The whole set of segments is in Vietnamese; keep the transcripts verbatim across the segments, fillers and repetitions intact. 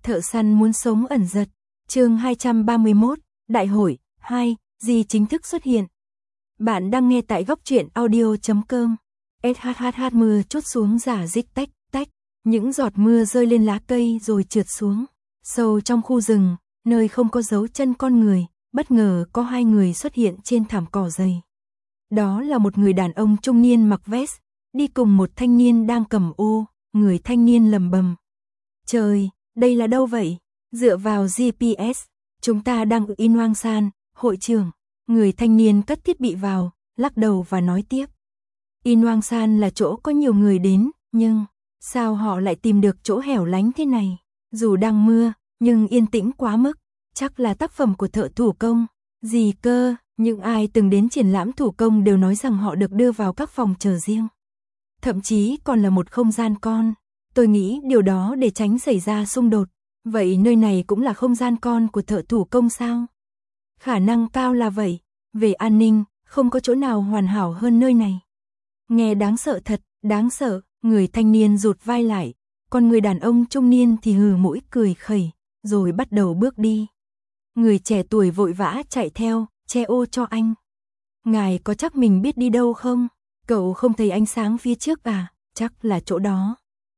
Thợ săn muốn sống ẩn giật. Chương hai trăm ba mươi mốt, Đại hội hai, Di chính thức xuất hiện. Bạn đang nghe tại góc truyện audio chấm com. SHHH mưa trút xuống rả rích tách tách, những giọt mưa rơi lên lá cây rồi trượt xuống. Sâu trong khu rừng, nơi không có dấu chân con người, bất ngờ có hai người xuất hiện trên thảm cỏ dày. Đó là một người đàn ông trung niên mặc vest, đi cùng một thanh niên đang cầm ô. Người thanh niên lầm bầm: "Trời, đây là đâu vậy?" Dựa vào giê pê ét, chúng ta đang ở In Hoang San, hội trưởng. Người thanh niên cất thiết bị vào, lắc đầu và nói tiếp: In Hoang San là chỗ có nhiều người đến, nhưng sao họ lại tìm được chỗ hẻo lánh thế này? Dù đang mưa, nhưng yên tĩnh quá mức, chắc là tác phẩm của thợ thủ công. Gì cơ, những ai từng đến triển lãm thủ công đều nói rằng họ được đưa vào các phòng chờ riêng. Thậm chí còn là một không gian con. Tôi nghĩ điều đó để tránh xảy ra xung đột. Vậy nơi này cũng là không gian con của thợ thủ công sao? Khả năng cao là vậy. Về an ninh, không có chỗ nào hoàn hảo hơn nơi này. Nghe đáng sợ thật, đáng sợ. Người thanh niên rụt vai lại, còn người đàn ông trung niên thì hừ mũi cười khẩy, rồi bắt đầu bước đi. Người trẻ tuổi vội vã chạy theo, che ô cho anh. Ngài có chắc mình biết đi đâu không? Cậu không thấy ánh sáng phía trước à? Chắc là chỗ đó.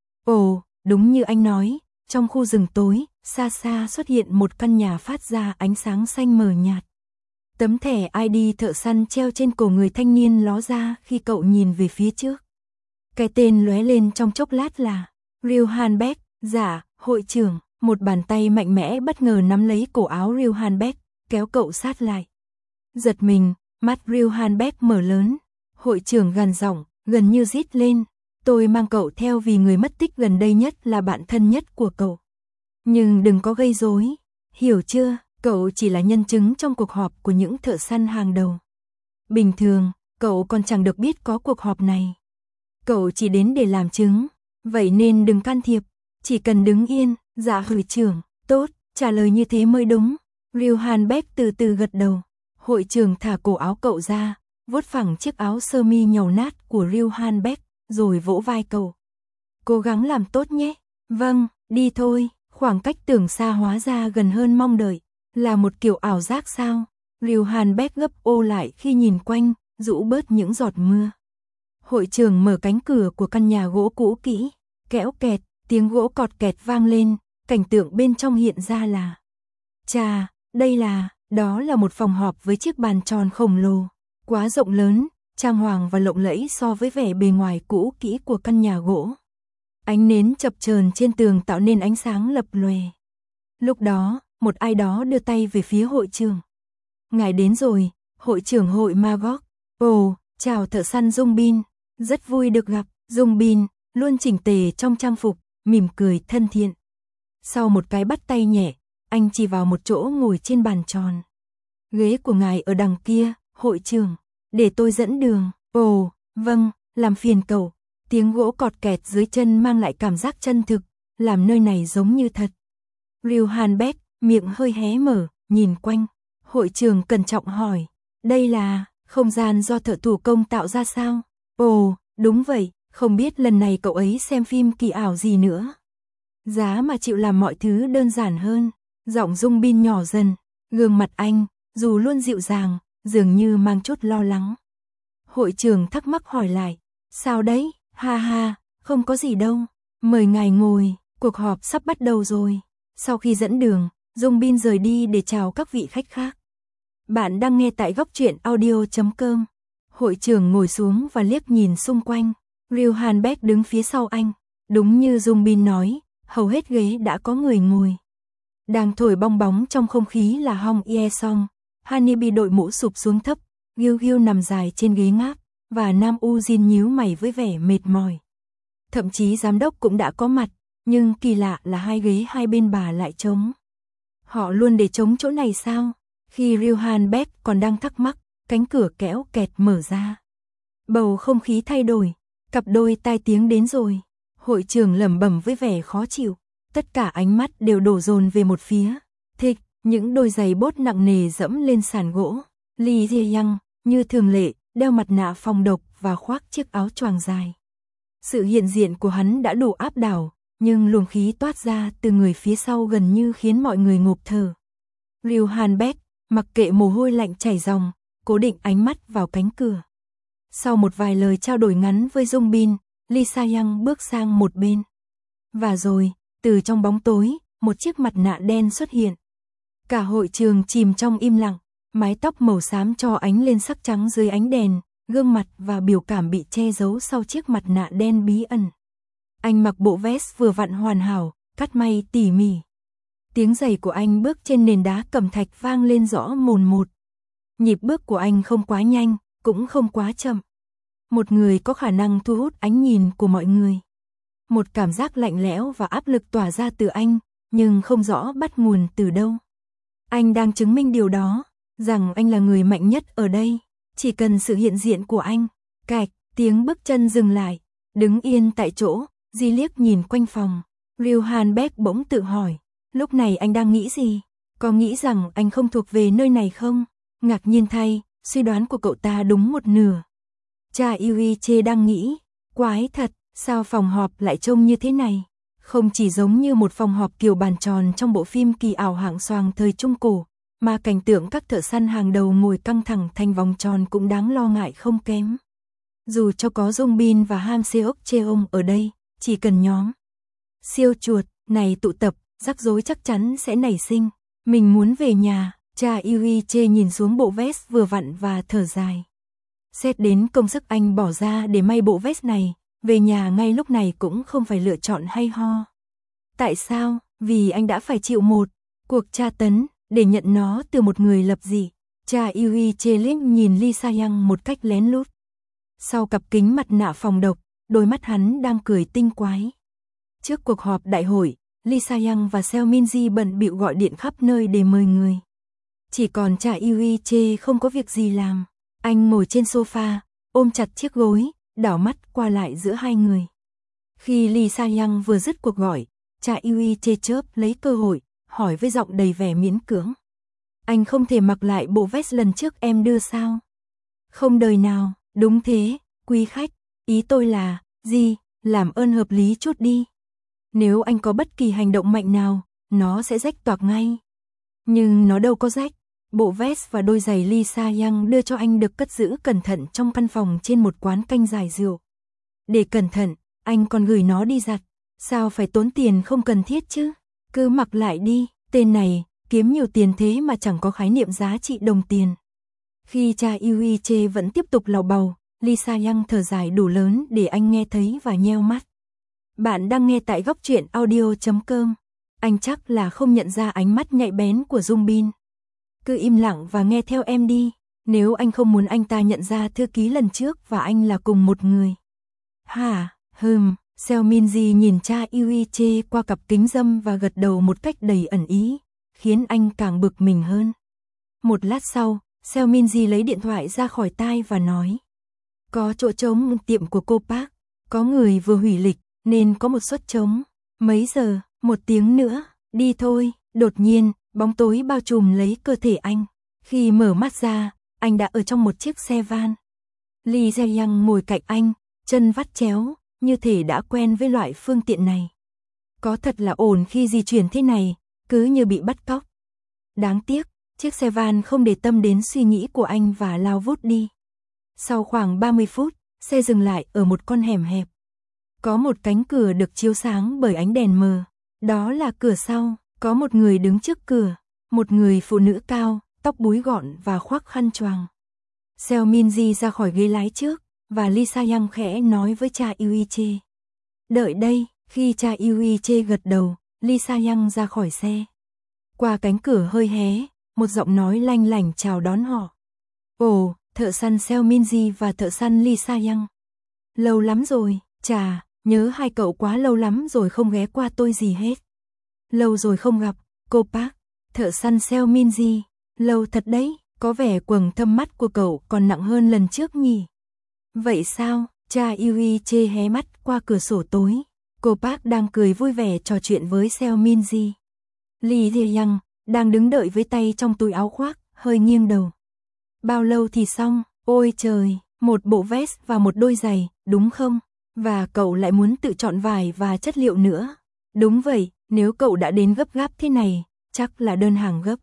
Ồ, đúng như anh nói, trong khu rừng tối, xa xa xuất hiện một căn nhà phát ra ánh sáng xanh mờ nhạt. Tấm thẻ i đê thợ săn treo trên cổ người thanh niên ló ra khi cậu nhìn về phía trước. Cái tên lóe lên trong chốc lát là Ryu Hanbeck. Dạ, hội trưởng. Một bàn tay mạnh mẽ bất ngờ nắm lấy cổ áo Ryu Hanbeck, kéo cậu sát lại. Giật mình, mắt Ryu Hanbeck mở lớn. Hội trưởng gằn giọng, gần như rít lên: "Tôi mang cậu theo vì người mất tích gần đây nhất là bạn thân nhất của cậu. Nhưng đừng có gây rối, hiểu chưa? Cậu chỉ là nhân chứng trong cuộc họp của những thợ săn hàng đầu. Bình thường, cậu còn chẳng được biết có cuộc họp này. Cậu chỉ đến để làm chứng, vậy nên đừng can thiệp, chỉ cần đứng yên." Dạ hội trưởng, tốt, trả lời như thế mới đúng. Ryu Hanbeck từ từ gật đầu. Hội trưởng thả cổ áo cậu ra, vuốt phẳng chiếc áo sơ mi nhàu nát của Ryu Hanbeck, rồi vỗ vai cậu. "Cố gắng làm tốt nhé." "Vâng, đi thôi." Khoảng cách tưởng xa hóa ra gần hơn mong đợi. Là một kiểu ảo giác sao? Ryu Hanbeck gấp ô lại khi nhìn quanh, rũ bớt những giọt mưa. Hội trưởng mở cánh cửa của căn nhà gỗ cũ kỹ, kéo kẹt, tiếng gỗ cọt kẹt vang lên, cảnh tượng bên trong hiện ra là: chà, đây là, đó là một phòng họp với chiếc bàn tròn khổng lồ, quá rộng lớn, trang hoàng và lộng lẫy so với vẻ bề ngoài cũ kỹ của căn nhà gỗ. Ánh nến chập chờn trên tường tạo nên ánh sáng lập lòe. Lúc đó, một ai đó đưa tay về phía hội trưởng. "Ngài đến rồi, hội trưởng hội Magog." "Ồ, chào thợ săn Dung Bin, rất vui được gặp." Dung Bin, luôn chỉnh tề trong trang phục, mỉm cười thân thiện. Sau một cái bắt tay nhẹ, anh chỉ vào một chỗ ngồi trên bàn tròn. "Ghế của ngài ở đằng kia, hội trưởng, để tôi dẫn đường." "Ồ, vâng, làm phiền cậu." Tiếng gỗ cọt kẹt dưới chân mang lại cảm giác chân thực, làm nơi này giống như thật. Ryu Hanbeck, miệng hơi hé mở, nhìn quanh. Hội trưởng cẩn trọng hỏi: "Đây là không gian do thợ thủ công tạo ra sao?" "Ồ, đúng vậy, không biết lần này cậu ấy xem phim kỳ ảo gì nữa." "Giá mà chịu làm mọi thứ đơn giản hơn." Giọng Dung Bin nhỏ dần, gương mặt anh, dù luôn dịu dàng, dường như mang chút lo lắng. Hội trưởng thắc mắc hỏi lại: "Sao đấy?" "Ha ha, không có gì đâu. Mời ngài ngồi, cuộc họp sắp bắt đầu rồi." Sau khi dẫn đường, Dung Bin rời đi để chào các vị khách khác. Bạn đang nghe tại góc truyện audio chấm com. Hội trưởng ngồi xuống và liếc nhìn xung quanh. Ryu Hanbeck đứng phía sau anh. Đúng như Dung Bin nói, hầu hết ghế đã có người ngồi. Đang thổi bong bóng trong không khí là Hong Ye Song. Hanibi đội mũ sụp xuống thấp, Gil Gil nằm dài trên ghế ngáp, và Nam U Jin nhíu mày với vẻ mệt mỏi. Thậm chí giám đốc cũng đã có mặt, nhưng kỳ lạ là hai ghế hai bên bà lại trống. Họ luôn để trống chỗ này sao? Khi Ryu Hanbeck còn đang thắc mắc, cánh cửa kéo kẹt mở ra. Bầu không khí thay đổi, cặp đôi tai tiếng đến rồi. Hội trưởng lẩm bẩm với vẻ khó chịu, tất cả ánh mắt đều đổ dồn về một phía. Thịch, những đôi giày bốt nặng nề dẫm lên sàn gỗ. Lee Jae-young, như thường lệ, đeo mặt nạ phòng độc và khoác chiếc áo choàng dài. Sự hiện diện của hắn đã đủ áp đảo, nhưng luồng khí toát ra từ người phía sau gần như khiến mọi người ngộp thở. Ryu Hanbeck, mặc kệ mồ hôi lạnh chảy ròng, cố định ánh mắt vào cánh cửa. Sau một vài lời trao đổi ngắn với Dung Bin, Lee Sa-young bước sang một bên. Và rồi, từ trong bóng tối, một chiếc mặt nạ đen xuất hiện. Cả hội trường chìm trong im lặng, mái tóc màu xám cho ánh lên sắc trắng dưới ánh đèn, gương mặt và biểu cảm bị che giấu sau chiếc mặt nạ đen bí ẩn. Anh mặc bộ vest vừa vặn hoàn hảo, cắt may tỉ mỉ. Tiếng giày của anh bước trên nền đá cẩm thạch vang lên rõ mồn một. Nhịp bước của anh không quá nhanh, cũng không quá chậm. Một người có khả năng thu hút ánh nhìn của mọi người. Một cảm giác lạnh lẽo và áp lực tỏa ra từ anh, nhưng không rõ bắt nguồn từ đâu. Anh đang chứng minh điều đó, rằng anh là người mạnh nhất ở đây, chỉ cần sự hiện diện của anh. Cạch, tiếng bước chân dừng lại, đứng yên tại chỗ, Di liếc nhìn quanh phòng. Ryu Hanbeck bỗng tự hỏi, lúc này anh đang nghĩ gì? Có nghĩ rằng anh không thuộc về nơi này không? Ngạc nhiên thay, suy đoán của cậu ta đúng một nửa. Cha Yuiche đang nghĩ, quái thật, sao phòng họp lại trông như thế này? Không chỉ giống như một phòng họp kiểu bàn tròn trong bộ phim kỳ ảo hạng xoàng thời Trung Cổ, mà cảnh tượng các thợ săn hàng đầu ngồi căng thẳng thành vòng tròn cũng đáng lo ngại không kém. Dù cho có Dung Bin và Ham Seok Cheong ở đây, chỉ cần nhóm siêu chuột này tụ tập, rắc rối chắc chắn sẽ nảy sinh. Mình muốn về nhà. Cha Yuiche nhìn xuống bộ vest vừa vặn và thở dài. Xét đến công sức anh bỏ ra để may bộ vest này, về nhà ngay lúc này cũng không phải lựa chọn hay ho. Tại sao? Vì anh đã phải chịu một cuộc tra tấn để nhận nó từ một người lập dị. Cha Yuiche liếc nhìn Lee Sa-young một cách lén lút. Sau cặp kính mặt nạ phòng độc, đôi mắt hắn đang cười tinh quái. Trước cuộc họp đại hội, Lee Sa-young và Seo Min-ji bận bịu gọi điện khắp nơi để mời người. Chỉ còn cha Yuiche không có việc gì làm. Anh ngồi trên sofa, ôm chặt chiếc gối, đảo mắt qua lại giữa hai người. Khi Lee Sa-young vừa dứt cuộc gọi, cha Yuiche chớp lấy cơ hội, hỏi với giọng đầy vẻ miễn cưỡng. Anh không thể mặc lại bộ vest lần trước em đưa sao? Không đời nào, đúng thế, quý khách. Ý tôi là, gì, làm ơn hợp lý chút đi. Nếu anh có bất kỳ hành động mạnh nào, nó sẽ rách toạc ngay. Nhưng nó đâu có rách. Bộ vest và đôi giày Lee Sa-young đưa cho anh được cất giữ cẩn thận trong căn phòng trên một quán canh giải rượu. Để cẩn thận, anh còn gửi nó đi giặt. Sao phải tốn tiền không cần thiết chứ? Cứ mặc lại đi, tên này, kiếm nhiều tiền thế mà chẳng có khái niệm giá trị đồng tiền. Khi cha Yuiche vẫn tiếp tục lầu bầu, Lee Sa-young thở dài đủ lớn để anh nghe thấy và nheo mắt. Bạn đang nghe tại góc truyện audio chấm com. Anh chắc là không nhận ra ánh mắt nhạy bén của Dung Bin. Cứ im lặng và nghe theo em đi, nếu anh không muốn anh ta nhận ra thư ký lần trước và anh là cùng một người. Hả, hừm, Seo Min-ji nhìn cha Yuiche qua cặp kính râm và gật đầu một cách đầy ẩn ý, khiến anh càng bực mình hơn. Một lát sau, Seo Min-ji lấy điện thoại ra khỏi tai và nói. Có chỗ trống tiệm của cô Park, có người vừa hủy lịch, nên có một suất trống. Mấy giờ? Một tiếng nữa, đi thôi. Đột nhiên, bóng tối bao trùm lấy cơ thể anh. Khi mở mắt ra, anh đã ở trong một chiếc xe van. Lee Jae-young ngồi cạnh anh, chân vắt chéo, như thể đã quen với loại phương tiện này. Có thật là ổn khi di chuyển thế này, cứ như bị bắt cóc. Đáng tiếc, chiếc xe van không để tâm đến suy nghĩ của anh và lao vút đi. Sau khoảng ba mươi phút, xe dừng lại ở một con hẻm hẹp. Có một cánh cửa được chiếu sáng bởi ánh đèn mờ. Đó là cửa sau, có một người đứng trước cửa, một người phụ nữ cao, tóc búi gọn và khoác khăn choàng. Seo Min-ji ra khỏi ghế lái trước, và Lee Sa-young khẽ nói với cha Yuiche. Đợi đây, khi cha Yuiche gật đầu, Lee Sa-young ra khỏi xe. Qua cánh cửa hơi hé, một giọng nói lanh lảnh chào đón họ. Ồ, thợ săn Seo Min-ji và thợ săn Lee Sa-young. Lâu lắm rồi, chà, nhớ hai cậu quá lâu lắm rồi không ghé qua tôi gì hết. Lâu rồi không gặp, cô Park. Thợ săn Seo Min-ji, lâu thật đấy, có vẻ quầng thâm mắt của cậu còn nặng hơn lần trước nhỉ. Vậy sao? Cha Yuiche hé mắt qua cửa sổ tối. Cô Park đang cười vui vẻ trò chuyện với Seo Min-ji. Lee Jae-young đang đứng đợi với tay trong túi áo khoác, hơi nghiêng đầu. Bao lâu thì xong? Ôi trời, một bộ vest và một đôi giày, đúng không? Và cậu lại muốn tự chọn vải và chất liệu nữa. Đúng vậy, nếu cậu đã đến gấp gáp thế này, chắc là đơn hàng gấp.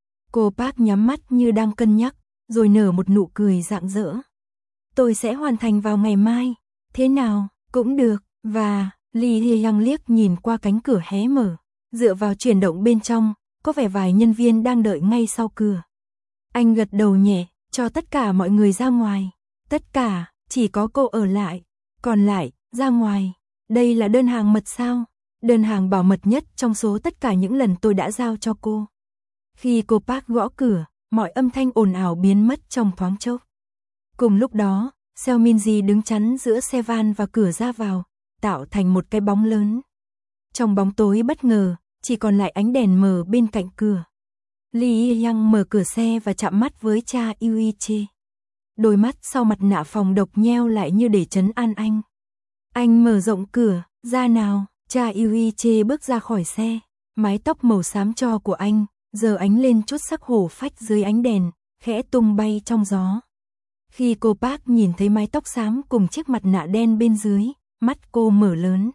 Cô Park nhắm mắt như đang cân nhắc, rồi nở một nụ cười rạng rỡ. Tôi sẽ hoàn thành vào ngày mai, thế nào, cũng được, và, Lee Hye-young liếc nhìn qua cánh cửa hé mở, dựa vào chuyển động bên trong, có vẻ vài nhân viên đang đợi ngay sau cửa. Anh gật đầu nhẹ, cho tất cả mọi người ra ngoài. Tất cả, chỉ có cô ở lại. Còn lại, ra ngoài. Đây là đơn hàng mật sao? Đơn hàng bảo mật nhất trong số tất cả những lần tôi đã giao cho cô. Khi cô Park gõ cửa, mọi âm thanh ồn ào biến mất trong thoáng chốc. Cùng lúc đó, Seo Min-ji đứng chắn giữa xe van và cửa ra vào, tạo thành một cái bóng lớn. Trong bóng tối bất ngờ, chỉ còn lại ánh đèn mờ bên cạnh cửa. Lee Hye-young mở cửa xe và chạm mắt với cha Yuiche. Đôi mắt sau mặt nạ phòng độc nheo lại như để trấn an anh. Anh mở rộng cửa, ra nào, cha Yuiche bước ra khỏi xe. Mái tóc màu xám tro của anh, giờ ánh lên chút sắc hổ phách dưới ánh đèn, khẽ tung bay trong gió. Khi cô Park nhìn thấy mái tóc xám cùng chiếc mặt nạ đen bên dưới, mắt cô mở lớn.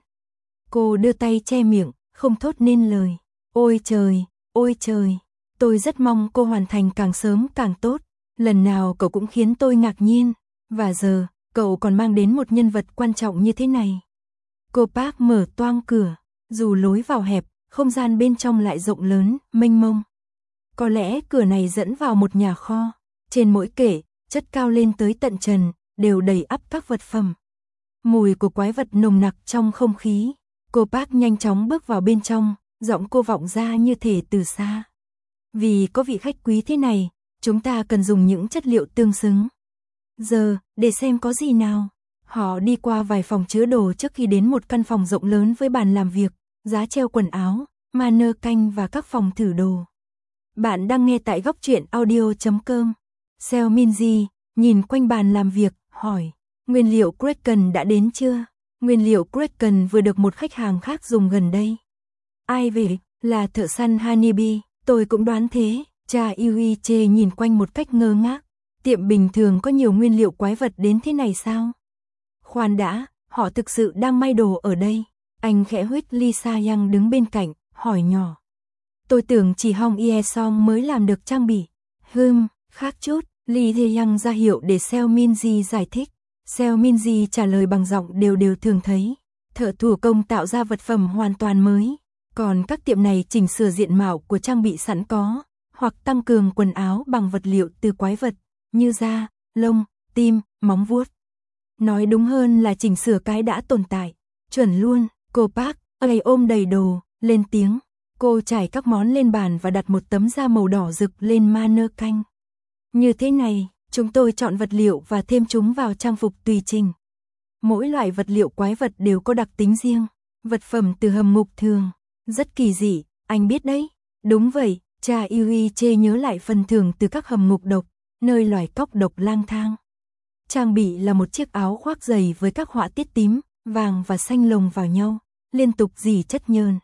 Cô đưa tay che miệng, không thốt nên lời. Ôi trời, ôi trời, tôi rất mong cô hoàn thành càng sớm càng tốt. Lần nào cậu cũng khiến tôi ngạc nhiên, và giờ, cậu còn mang đến một nhân vật quan trọng như thế này. Cô Park mở toang cửa, dù lối vào hẹp, không gian bên trong lại rộng lớn, mênh mông. Có lẽ cửa này dẫn vào một nhà kho, trên mỗi kệ, chất cao lên tới tận trần, đều đầy ắp các vật phẩm. Mùi của quái vật nồng nặc trong không khí. Cô Park nhanh chóng bước vào bên trong, giọng cô vọng ra như thể từ xa. Vì có vị khách quý thế này, chúng ta cần dùng những chất liệu tương xứng. Giờ, để xem có gì nào. Họ đi qua vài phòng chứa đồ trước khi đến một căn phòng rộng lớn với bàn làm việc, giá treo quần áo, mannequin và các phòng thử đồ. Bạn đang nghe tại góc truyện audio chấm com. Seo Min-ji nhìn quanh bàn làm việc, hỏi, nguyên liệu Kraken đã đến chưa? Nguyên liệu Kraken vừa được một khách hàng khác dùng gần đây. Ai về? Là thợ săn Honeybee, tôi cũng đoán thế. Cha Yuiche nhìn quanh một cách ngơ ngác. Tiệm bình thường có nhiều nguyên liệu quái vật đến thế này sao? Khoan đã, họ thực sự đang may đồ ở đây. Anh khẽ huých Lisa Yang đứng bên cạnh, hỏi nhỏ. Tôi tưởng chỉ Hong Ye Song mới làm được trang bị. Hừm, khác chút. Lee Hye-young ra hiệu để Seo Min-ji giải thích. Seo Min-ji trả lời bằng giọng đều đều thường thấy. Thợ thủ công tạo ra vật phẩm hoàn toàn mới. Còn các tiệm này chỉnh sửa diện mạo của trang bị sẵn có, hoặc tăng cường quần áo bằng vật liệu từ quái vật, như da, lông, tim, móng vuốt. Nói đúng hơn là chỉnh sửa cái đã tồn tại. Chuẩn luôn, cô Park, ấy ôm đầy đồ, lên tiếng. Cô trải các món lên bàn và đặt một tấm da màu đỏ rực lên mannequin. Như thế này, chúng tôi chọn vật liệu và thêm chúng vào trang phục tùy chỉnh. Mỗi loại vật liệu quái vật đều có đặc tính riêng. Vật phẩm từ hầm ngục thường, rất kỳ dị, anh biết đấy. Đúng vậy, cha Yuiche nhớ lại phần thưởng từ các hầm ngục độc, nơi loài cóc độc lang thang. Trang bị là một chiếc áo khoác dày với các họa tiết tím, vàng và xanh lồng vào nhau, liên tục rỉ chất nhờn.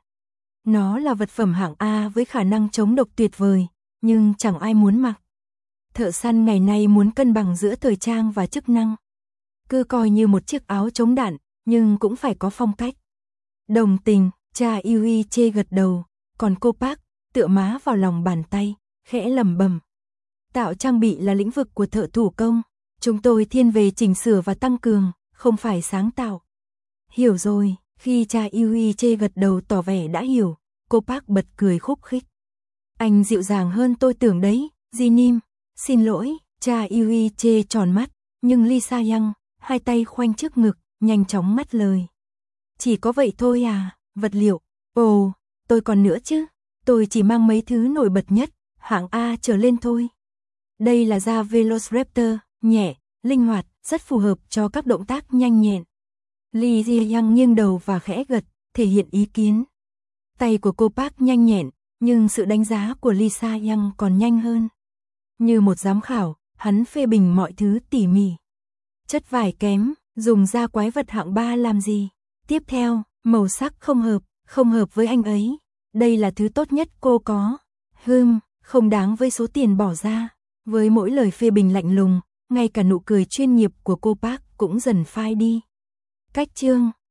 Nó là vật phẩm hạng A với khả năng chống độc tuyệt vời, nhưng chẳng ai muốn mặc. Thợ săn ngày nay muốn cân bằng giữa thời trang và chức năng. Cứ coi như một chiếc áo chống đạn, nhưng cũng phải có phong cách. Đồng tình, cha Yuiche gật đầu, còn cô Park tựa má vào lòng bàn tay, khẽ lẩm bẩm. Tạo trang bị là lĩnh vực của thợ thủ công, chúng tôi thiên về chỉnh sửa và tăng cường, không phải sáng tạo. Hiểu rồi, khi cha Yuiche gật đầu tỏ vẻ đã hiểu, cô Park bật cười khúc khích. Anh dịu dàng hơn tôi tưởng đấy, Jinim. Xin lỗi, cha Yuiche tròn mắt, nhưng Lisa Yang, hai tay khoanh trước ngực, nhanh chóng ngắt lời. Chỉ có vậy thôi à, vật liệu, ồ, tôi còn nữa chứ, tôi chỉ mang mấy thứ nổi bật nhất, hạng A trở lên thôi. Đây là da Velociraptor, nhẹ, linh hoạt, rất phù hợp cho các động tác nhanh nhẹn. Lee Hye-young nghiêng đầu và khẽ gật, thể hiện ý kiến. Tay của cô Park nhanh nhẹn, nhưng sự đánh giá của Lisa Yang còn nhanh hơn. Như một giám khảo, hắn phê bình mọi thứ tỉ mỉ. Chất vải kém, dùng da quái vật hạng ba làm gì? Tiếp theo, màu sắc không hợp, không hợp với anh ấy. Đây là thứ tốt nhất cô có. Hừm, không đáng với số tiền bỏ ra. Với mỗi lời phê bình lạnh lùng, ngay cả nụ cười chuyên nghiệp của cô Park cũng dần phai đi. Cách chương